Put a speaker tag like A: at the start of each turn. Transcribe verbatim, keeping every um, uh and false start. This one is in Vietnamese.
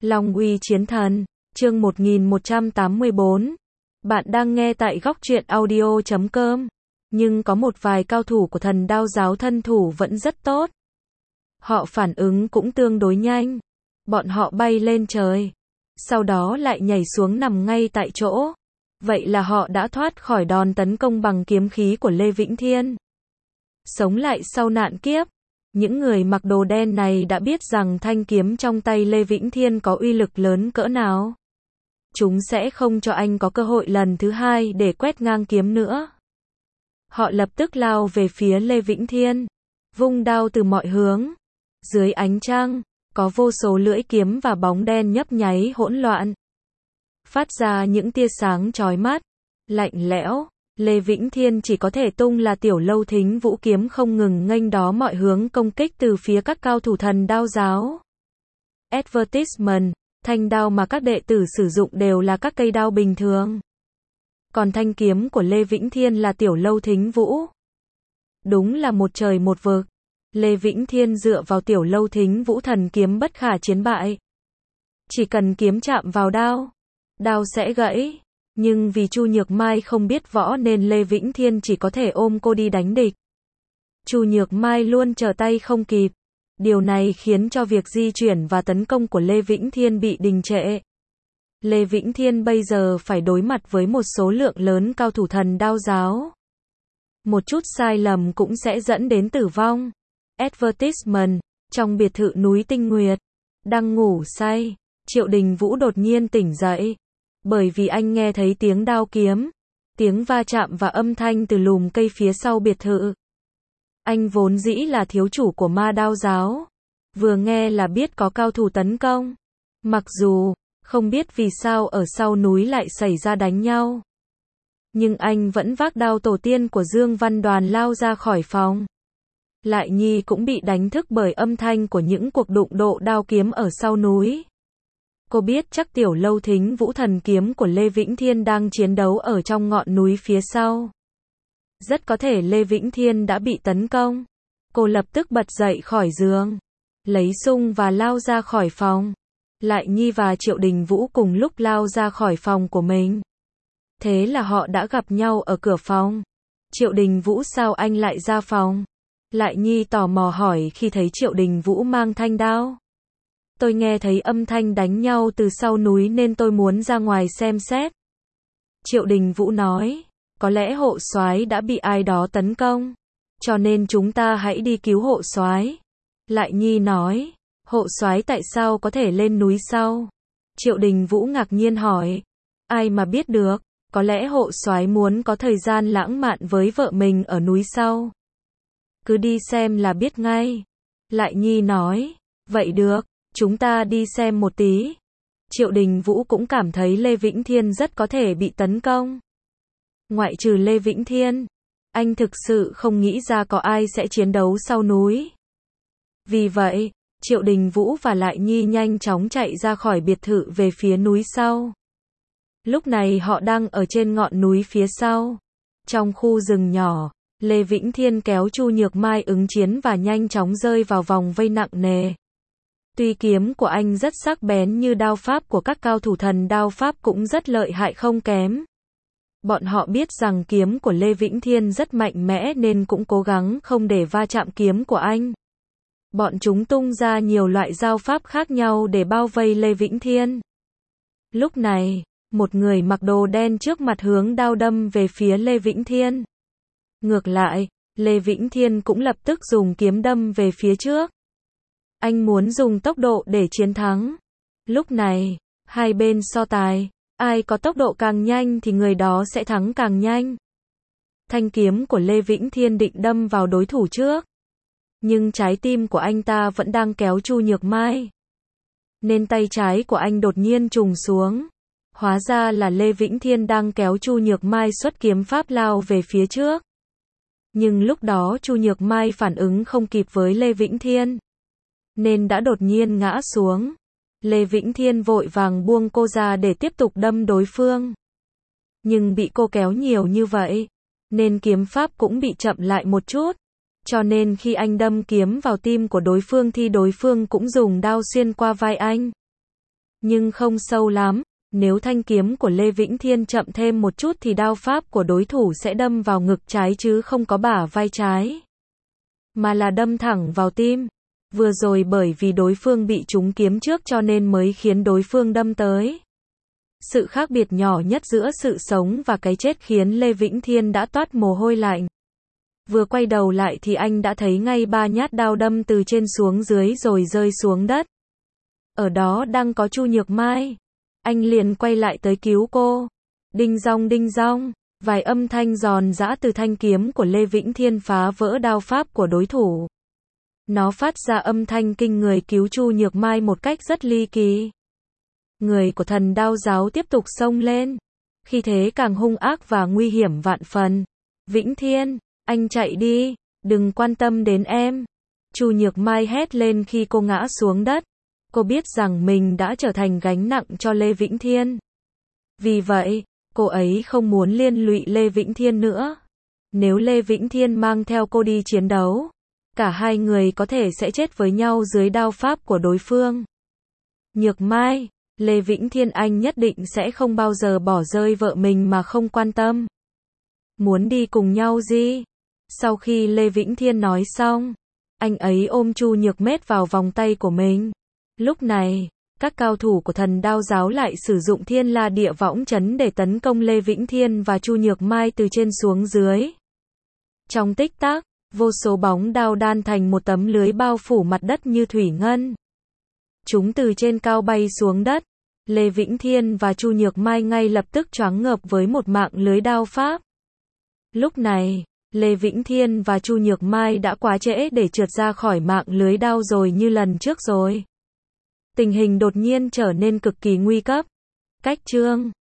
A: Long uy chiến thần, chương một nghìn một trăm tám mươi bốn. Bạn đang nghe tại góc truyện audio chấm com. Nhưng có một vài cao thủ của thần đao giáo thân thủ vẫn rất tốt. Họ phản ứng cũng tương đối nhanh. Bọn họ bay lên trời. Sau đó lại nhảy xuống nằm ngay tại chỗ. Vậy là họ đã thoát khỏi đòn tấn công bằng kiếm khí của Lê Vĩnh Thiên. Sống lại sau nạn kiếp. Những người mặc đồ đen này đã biết rằng thanh kiếm trong tay Lê Vĩnh Thiên có uy lực lớn cỡ nào. Chúng sẽ không cho anh có cơ hội lần thứ hai để quét ngang kiếm nữa. Họ lập tức lao về phía Lê Vĩnh Thiên, vung đao từ mọi hướng. Dưới ánh trăng, có vô số lưỡi kiếm và bóng đen nhấp nháy hỗn loạn, phát ra những tia sáng chói mắt, lạnh lẽo. Lê Vĩnh Thiên chỉ có thể tung là Tiểu Lâu Thính Vũ kiếm không ngừng nghênh đó mọi hướng công kích từ phía các cao thủ thần đao giáo. Advertisement, thanh đao mà các đệ tử sử dụng đều là các cây đao bình thường. Còn thanh kiếm của Lê Vĩnh Thiên là Tiểu Lâu Thính Vũ. Đúng là một trời một vực. Lê Vĩnh Thiên dựa vào Tiểu Lâu Thính Vũ thần kiếm bất khả chiến bại. Chỉ cần kiếm chạm vào đao, đao sẽ gãy. Nhưng vì Chu Nhược Mai không biết võ nên Lê Vĩnh Thiên chỉ có thể ôm cô đi đánh địch. Chu Nhược Mai luôn trở tay không kịp. Điều này khiến cho việc di chuyển và tấn công của Lê Vĩnh Thiên bị đình trệ. Lê Vĩnh Thiên bây giờ phải đối mặt với một số lượng lớn cao thủ thần đao giáo. Một chút sai lầm cũng sẽ dẫn đến tử vong. Advertisement, trong biệt thự núi Tinh Nguyệt, đang ngủ say, Triệu Đình Vũ đột nhiên tỉnh dậy. Bởi vì anh nghe thấy tiếng đao kiếm, tiếng va chạm và âm thanh từ lùm cây phía sau biệt thự. Anh vốn dĩ là thiếu chủ của ma đao giáo. Vừa nghe là biết có cao thủ tấn công. Mặc dù, không biết vì sao ở sau núi lại xảy ra đánh nhau. Nhưng anh vẫn vác đao tổ tiên của Dương Văn Đoàn lao ra khỏi phòng. Lại Nhi cũng bị đánh thức bởi âm thanh của những cuộc đụng độ đao kiếm ở sau núi. Cô biết chắc Tiểu Lâu Thính Vũ thần kiếm của Lê Vĩnh Thiên đang chiến đấu ở trong ngọn núi phía sau. Rất có thể Lê Vĩnh Thiên đã bị tấn công. Cô lập tức bật dậy khỏi giường, lấy sung và lao ra khỏi phòng. Lại Nhi và Triệu Đình Vũ cùng lúc lao ra khỏi phòng của mình. Thế là họ đã gặp nhau ở cửa phòng. Triệu Đình Vũ, sao anh lại ra phòng? Lại Nhi tò mò hỏi khi thấy Triệu Đình Vũ mang thanh đao. Tôi nghe thấy âm thanh đánh nhau từ sau núi nên tôi muốn ra ngoài xem xét. Triệu Đình Vũ nói, có lẽ hộ soái đã bị ai đó tấn công, cho nên chúng ta hãy đi cứu hộ soái. Lại Nhi nói, hộ soái tại sao có thể lên núi sau? Triệu Đình Vũ ngạc nhiên hỏi, ai mà biết được, có lẽ hộ soái muốn có thời gian lãng mạn với vợ mình ở núi sau. Cứ đi xem là biết ngay. Lại Nhi nói, vậy được. Chúng ta đi xem một tí. Triệu Đình Vũ cũng cảm thấy Lê Vĩnh Thiên rất có thể bị tấn công. Ngoại trừ Lê Vĩnh Thiên, anh thực sự không nghĩ ra có ai sẽ chiến đấu sau núi. Vì vậy, Triệu Đình Vũ và Lại Nhi nhanh chóng chạy ra khỏi biệt thự về phía núi sau. Lúc này họ đang ở trên ngọn núi phía sau. Trong khu rừng nhỏ, Lê Vĩnh Thiên kéo Chu Nhược Mai ứng chiến và nhanh chóng rơi vào vòng vây nặng nề. Tuy kiếm của anh rất sắc bén như đao pháp của các cao thủ thần đao pháp cũng rất lợi hại không kém. Bọn họ biết rằng kiếm của Lê Vĩnh Thiên rất mạnh mẽ nên cũng cố gắng không để va chạm kiếm của anh. Bọn chúng tung ra nhiều loại đao pháp khác nhau để bao vây Lê Vĩnh Thiên. Lúc này, một người mặc đồ đen trước mặt hướng đao đâm về phía Lê Vĩnh Thiên. Ngược lại, Lê Vĩnh Thiên cũng lập tức dùng kiếm đâm về phía trước. Anh muốn dùng tốc độ để chiến thắng. Lúc này, hai bên so tài, ai có tốc độ càng nhanh thì người đó sẽ thắng càng nhanh. Thanh kiếm của Lê Vĩnh Thiên định đâm vào đối thủ trước. Nhưng trái tim của anh ta vẫn đang kéo Chu Nhược Mai. Nên tay trái của anh đột nhiên trùng xuống. Hóa ra là Lê Vĩnh Thiên đang kéo Chu Nhược Mai xuất kiếm pháp lao về phía trước. Nhưng lúc đó Chu Nhược Mai phản ứng không kịp với Lê Vĩnh Thiên, nên đã đột nhiên ngã xuống. Lê Vĩnh Thiên vội vàng buông cô ra để tiếp tục đâm đối phương. Nhưng bị cô kéo nhiều như vậy, nên kiếm pháp cũng bị chậm lại một chút. Cho nên khi anh đâm kiếm vào tim của đối phương thì đối phương cũng dùng đao xuyên qua vai anh. nhưng không sâu lắm. Nếu thanh kiếm của Lê Vĩnh Thiên chậm thêm một chút thì đao pháp của đối thủ sẽ đâm vào ngực trái chứ không có bả vai trái, mà là đâm thẳng vào tim. Vừa rồi bởi vì đối phương bị trúng kiếm trước cho nên mới khiến đối phương đâm tới. Sự khác biệt nhỏ nhất giữa sự sống và cái chết khiến Lê Vĩnh Thiên đã toát mồ hôi lạnh. Vừa quay đầu lại thì anh đã thấy ngay ba nhát đao đâm từ trên xuống dưới rồi rơi xuống đất. Ở đó đang có Chu Nhược Mai. Anh liền quay lại tới cứu cô. Đinh dong đinh dong, vài âm thanh giòn giã từ thanh kiếm của Lê Vĩnh Thiên phá vỡ đao pháp của đối thủ. Nó phát ra âm thanh kinh người cứu Chu Nhược Mai một cách rất ly kỳ. Người của Thần Đao giáo tiếp tục xông lên, khi thế càng hung ác và nguy hiểm vạn phần. Vĩnh Thiên, anh chạy đi, đừng quan tâm đến em. Chu Nhược Mai hét lên khi cô ngã xuống đất. Cô biết rằng mình đã trở thành gánh nặng cho Lê Vĩnh Thiên. Vì vậy, cô ấy không muốn liên lụy Lê Vĩnh Thiên nữa. Nếu Lê Vĩnh Thiên mang theo cô đi chiến đấu, cả hai người có thể sẽ chết với nhau dưới đao pháp của đối phương. Nhược Mai, Lê Vĩnh Thiên anh nhất định sẽ không bao giờ bỏ rơi vợ mình mà không quan tâm. Muốn đi cùng nhau gì? Sau khi Lê Vĩnh Thiên nói xong, anh ấy ôm Chu Nhược Mết vào vòng tay của mình. Lúc này, các cao thủ của Thần Đao giáo lại sử dụng Thiên La Địa Võng Chấn để tấn công Lê Vĩnh Thiên và Chu Nhược Mai từ trên xuống dưới. Trong tích tắc, vô số bóng đao đan thành một tấm lưới bao phủ mặt đất như thủy ngân. Chúng từ trên cao bay xuống đất. Lê Vĩnh Thiên và Chu Nhược Mai ngay lập tức choáng ngợp với một mạng lưới đao pháp. Lúc này, Lê Vĩnh Thiên và Chu Nhược Mai đã quá trễ để trượt ra khỏi mạng lưới đao rồi như lần trước rồi. Tình hình đột nhiên trở nên cực kỳ nguy cấp. Cách chương